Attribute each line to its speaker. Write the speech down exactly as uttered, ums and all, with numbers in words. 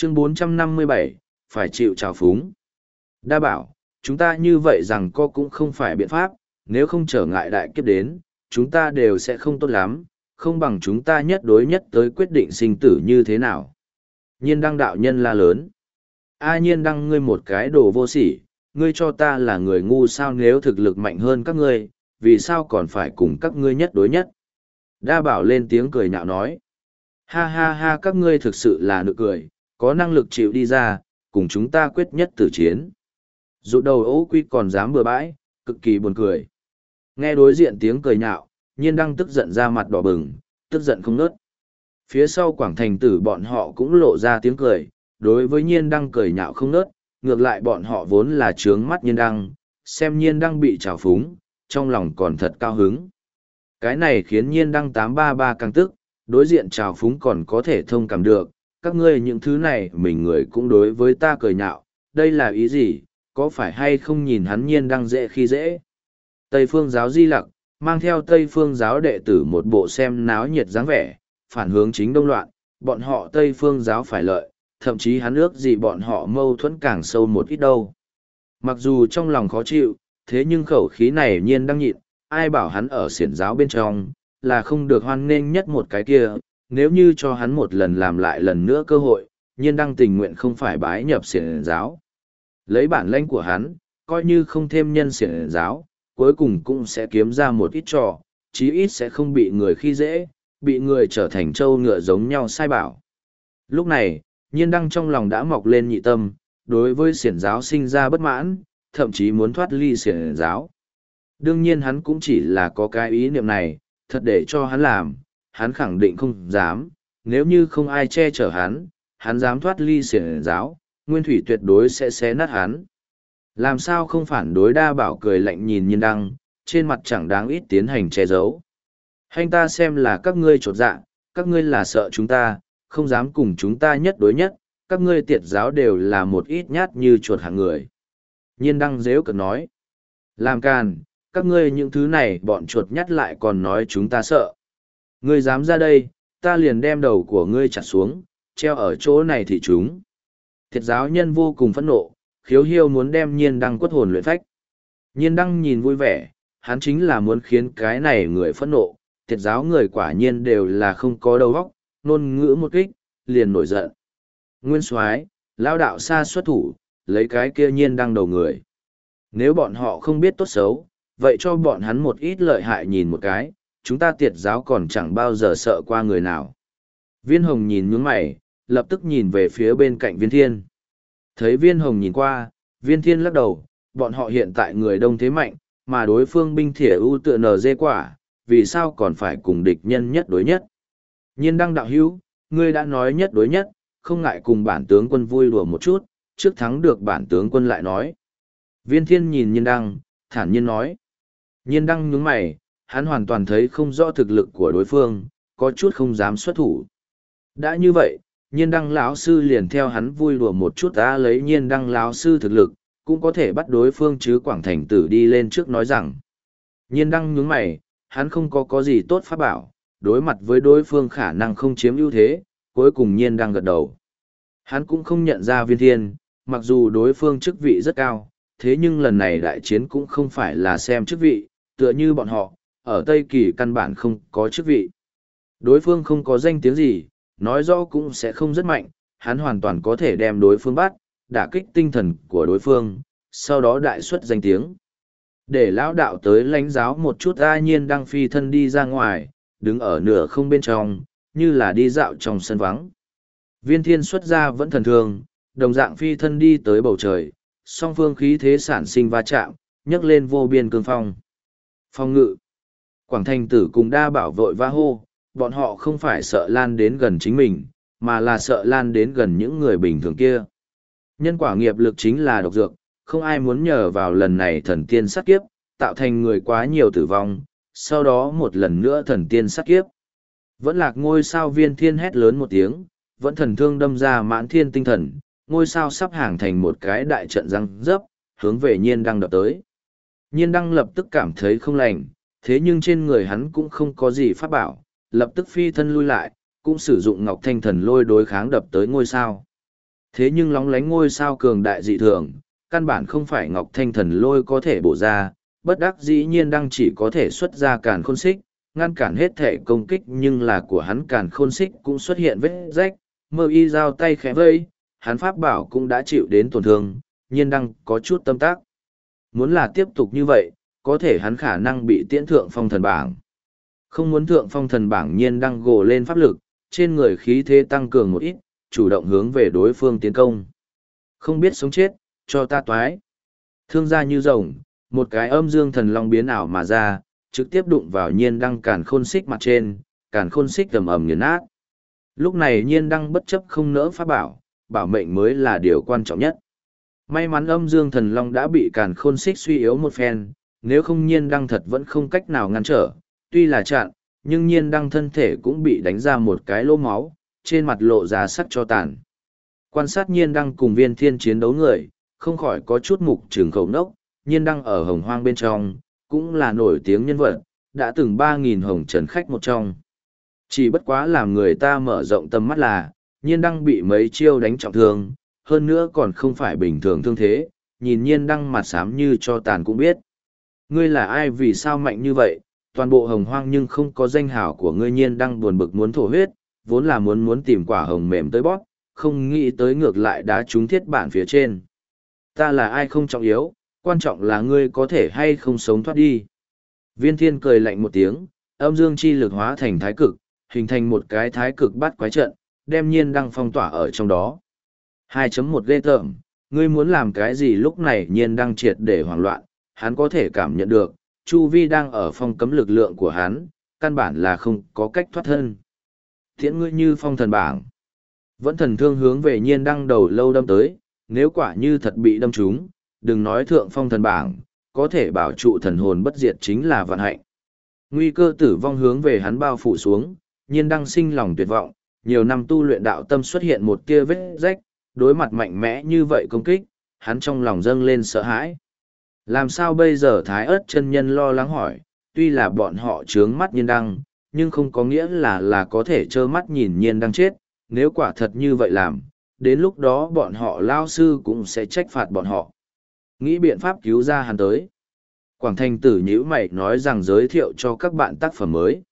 Speaker 1: Chương bốn trăm năm mươi bảy, phải chịu trào phúng. Đa bảo, chúng ta như vậy rằng co cũng không phải biện pháp, nếu không trở ngại đại kiếp đến, chúng ta đều sẽ không tốt lắm, không bằng chúng ta nhất đối nhất tới quyết định sinh tử như thế nào. Nhiên đăng đạo nhân la lớn. A nhiên đăng ngươi một cái đồ vô sỉ, ngươi cho ta là người ngu sao nếu thực lực mạnh hơn các ngươi, vì sao còn phải cùng các ngươi nhất đối nhất. Đa bảo lên tiếng cười nhạo nói. Ha ha ha các ngươi thực sự là nực cười, có năng lực chịu đi ra, cùng chúng ta quyết nhất tử chiến. Rụt đầu ố quy còn dám bừa bãi, cực kỳ buồn cười. Nghe đối diện tiếng cười nhạo, nhiên đăng tức giận ra mặt đỏ bừng, tức giận không nớt. Phía sau quảng thành tử bọn họ cũng lộ ra tiếng cười, đối với nhiên đăng cười nhạo không nớt, ngược lại bọn họ vốn là trướng mắt nhiên đăng, xem nhiên đăng bị trào phúng, trong lòng còn thật cao hứng. Cái này khiến nhiên đăng tám ba ba càng tức, đối diện trào phúng còn có thể thông cảm được, các ngươi những thứ này mình người cũng đối với ta cười nhạo, đây là ý gì, có phải hay không nhìn hắn nhiên đăng dễ khi dễ. Tây phương giáo di lặc, mang theo Tây phương giáo đệ tử một bộ xem náo nhiệt dáng vẻ, phản hướng chính đông loạn, bọn họ Tây phương giáo phải lợi, thậm chí hắn ước gì bọn họ mâu thuẫn càng sâu một ít đâu. Mặc dù trong lòng khó chịu, thế nhưng khẩu khí này nhiên đang nhịn, ai bảo hắn ở xiển giáo bên trong, là không được hoan nghênh nhất một cái kia, nếu như cho hắn một lần làm lại lần nữa cơ hội, nhiên đang tình nguyện không phải bái nhập xiển giáo. Lấy bản lãnh của hắn, coi như không thêm nhân xiển giáo, cuối cùng cũng sẽ kiếm ra một ít trò, chí ít sẽ không bị người khi dễ, bị người trở thành trâu ngựa giống nhau sai bảo. Lúc này, nhiên đăng trong lòng đã mọc lên nhị tâm, đối với xiển giáo sinh ra bất mãn, thậm chí muốn thoát ly xiển giáo. Đương nhiên hắn cũng chỉ là có cái ý niệm này, thật để cho hắn làm, hắn khẳng định không dám, nếu như không ai che chở hắn, hắn dám thoát ly xiển giáo, nguyên thủy tuyệt đối sẽ xé nát hắn. Làm sao không phản đối đa bảo cười lạnh nhìn nhiên đăng, trên mặt chẳng đáng ít tiến hành che giấu. Hành ta xem là các ngươi trột dạ, các ngươi là sợ chúng ta, không dám cùng chúng ta nhất đối nhất, các ngươi tiệt giáo đều là một ít nhát như chuột hạng người. Nhiên đăng dễu cợt nói. Làm càn, các ngươi những thứ này bọn chuột nhắt lại còn nói chúng ta sợ. Ngươi dám ra đây, ta liền đem đầu của ngươi chặt xuống, treo ở chỗ này thì chúng. Thiệt giáo nhân vô cùng phẫn nộ, khiếu hiêu muốn đem nhiên đăng quất hồn luyện phách. Nhiên đăng nhìn vui vẻ, hắn chính là muốn khiến cái này người phẫn nộ, thiệt giáo người quả nhiên đều là không có đầu óc, nôn ngữ một kích, liền nổi giận. Nguyên soái, lao đạo xa xuất thủ, lấy cái kia nhiên đăng đầu người. Nếu bọn họ không biết tốt xấu, vậy cho bọn hắn một ít lợi hại nhìn một cái, chúng ta tiệt giáo còn chẳng bao giờ sợ qua người nào. Viên hồng nhìn nhướng mày, lập tức nhìn về phía bên cạnh viên thiên. Thấy viên hồng nhìn qua, viên thiên lắc đầu, bọn họ hiện tại người đông thế mạnh, mà đối phương binh thỉa ưu tựa nờ dê quả, vì sao còn phải cùng địch nhân nhất đối nhất. Nhiên đăng đạo hữu, ngươi đã nói nhất đối nhất, không ngại cùng bản tướng quân vui đùa một chút, trước thắng được bản tướng quân lại nói. Viên thiên nhìn nhiên đăng, thản nhiên nói. Nhiên đăng nhướng mày, hắn hoàn toàn thấy không rõ thực lực của đối phương, có chút không dám xuất thủ. Đã như vậy, nhiên đăng lão sư liền theo hắn vui đùa một chút ta lấy nhiên đăng lão sư thực lực, cũng có thể bắt đối phương chứ quảng thành tử đi lên trước nói rằng. Nhiên đăng nhướng mày, hắn không có có gì tốt pháp bảo, đối mặt với đối phương khả năng không chiếm ưu thế, cuối cùng nhiên đăng gật đầu. Hắn cũng không nhận ra viên thiên, mặc dù đối phương chức vị rất cao, thế nhưng lần này đại chiến cũng không phải là xem chức vị, tựa như bọn họ, ở Tây Kỳ căn bản không có chức vị. Đối phương không có danh tiếng gì, nói rõ cũng sẽ không rất mạnh, hắn hoàn toàn có thể đem đối phương bắt, đả kích tinh thần của đối phương, sau đó đại xuất danh tiếng. Để lão đạo tới lãnh giáo một chút A nhiên đang phi thân đi ra ngoài, đứng ở nửa không bên trong, như là đi dạo trong sân vắng. Viên thiên xuất ra vẫn thần thường, đồng dạng phi thân đi tới bầu trời, song phương khí thế sản sinh va chạm, nhấc lên vô biên cương phong. Phong ngự. Quảng thành tử cùng đa bảo vội va hô, bọn họ không phải sợ lan đến gần chính mình, mà là sợ lan đến gần những người bình thường kia. Nhân quả nghiệp lực chính là độc dược, không ai muốn nhờ vào lần này thần tiên sát kiếp, tạo thành người quá nhiều tử vong, sau đó một lần nữa thần tiên sát kiếp. Vẫn lạc ngôi sao viên thiên hét lớn một tiếng, vẫn thần thương đâm ra mãn thiên tinh thần, ngôi sao sắp hàng thành một cái đại trận răng rớp, hướng về nhiên đăng đập tới. Nhiên đăng lập tức cảm thấy không lành, thế nhưng trên người hắn cũng không có gì pháp bảo, lập tức phi thân lui lại, cũng sử dụng ngọc thanh thần lôi đối kháng đập tới ngôi sao. Thế nhưng lóng lánh ngôi sao cường đại dị thường, căn bản không phải Ngọc Thanh Thần Lôi có thể bổ ra, bất đắc dĩ nhiên đang chỉ có thể xuất ra càn khôn xích, ngăn cản hết thể công kích, nhưng là của hắn càn khôn xích cũng xuất hiện vết rách, mơ y giao tay khẽ vây, hắn pháp bảo cũng đã chịu đến tổn thương, nhiên đang có chút tâm tác. Muốn là tiếp tục như vậy, có thể hắn khả năng bị tiễn thượng phong thần bảng. Không muốn thượng phong thần bảng, nhiên đang gồ lên pháp lực, trên người khí thế tăng cường một ít, chủ động hướng về đối phương tiến công. Không biết sống chết, cho ta toái. Thương ra như rồng, một cái âm dương thần long biến ảo mà ra, trực tiếp đụng vào nhiên đăng càn khôn xích mặt trên, càn khôn xích ầm ầm nghiền nát. Lúc này nhiên đăng bất chấp không nỡ pháp bảo, bảo mệnh mới là điều quan trọng nhất. May mắn âm dương thần long đã bị càn khôn xích suy yếu một phen, nếu không nhiên đăng thật vẫn không cách nào ngăn trở, tuy là chặn, nhưng nhiên đăng thân thể cũng bị đánh ra một cái lỗ máu, trên mặt lộ ra sắc cho tàn. Quan sát nhiên đăng cùng viên thiên chiến đấu người, không khỏi có chút mục trường khẩu nốc, nhiên đăng ở hồng hoang bên trong, cũng là nổi tiếng nhân vật, đã từng ba nghìn hồng trần khách một trong. Chỉ bất quá làm người ta mở rộng tầm mắt là, nhiên đăng bị mấy chiêu đánh trọng thương, hơn nữa còn không phải bình thường thương thế, nhìn nhiên đăng mặt xám như cho tàn cũng biết. Ngươi là ai, vì sao mạnh như vậy, toàn bộ hồng hoang nhưng không có danh hảo của ngươi. Nhiên đăng buồn bực muốn thổ huyết, vốn là muốn muốn tìm quả hồng mềm tới bóp, không nghĩ tới ngược lại đã trúng thiết bản phía trên. Ta là ai không trọng yếu, quan trọng là ngươi có thể hay không sống thoát đi. Viên thiên cười lạnh một tiếng, âm dương chi lực hóa thành thái cực, hình thành một cái thái cực bắt quái trận, đem nhiên đăng phong tỏa ở trong đó. hai chấm một ghê tởm, ngươi muốn làm cái gì? Lúc này nhiên đăng triệt để hoảng loạn, hắn có thể cảm nhận được, chu vi đang ở phong cấm lực lượng của hắn, căn bản là không có cách thoát thân. Thiện ngươi như phong thần bảng. Vẫn thần thương hướng về nhiên đăng đầu lâu đâm tới, nếu quả như thật bị đâm trúng, đừng nói thượng phong thần bảng, có thể bảo trụ thần hồn bất diệt chính là vạn hạnh. Nguy cơ tử vong hướng về hắn bao phủ xuống, nhiên đăng sinh lòng tuyệt vọng, nhiều năm tu luyện đạo tâm xuất hiện một tia vết rách, đối mặt mạnh mẽ như vậy công kích, hắn trong lòng dâng lên sợ hãi. Làm sao bây giờ? Thái ớt chân nhân lo lắng hỏi, tuy là bọn họ trướng mắt nhiên đăng, nhưng không có nghĩa là là có thể trơ mắt nhìn nhiên đăng chết, nếu quả thật như vậy làm, đến lúc đó bọn họ lao sư cũng sẽ trách phạt bọn họ. Nghĩ biện pháp cứu ra hắn tới. Quảng Thành Tử nhíu mày nói rằng giới thiệu cho các bạn tác phẩm mới.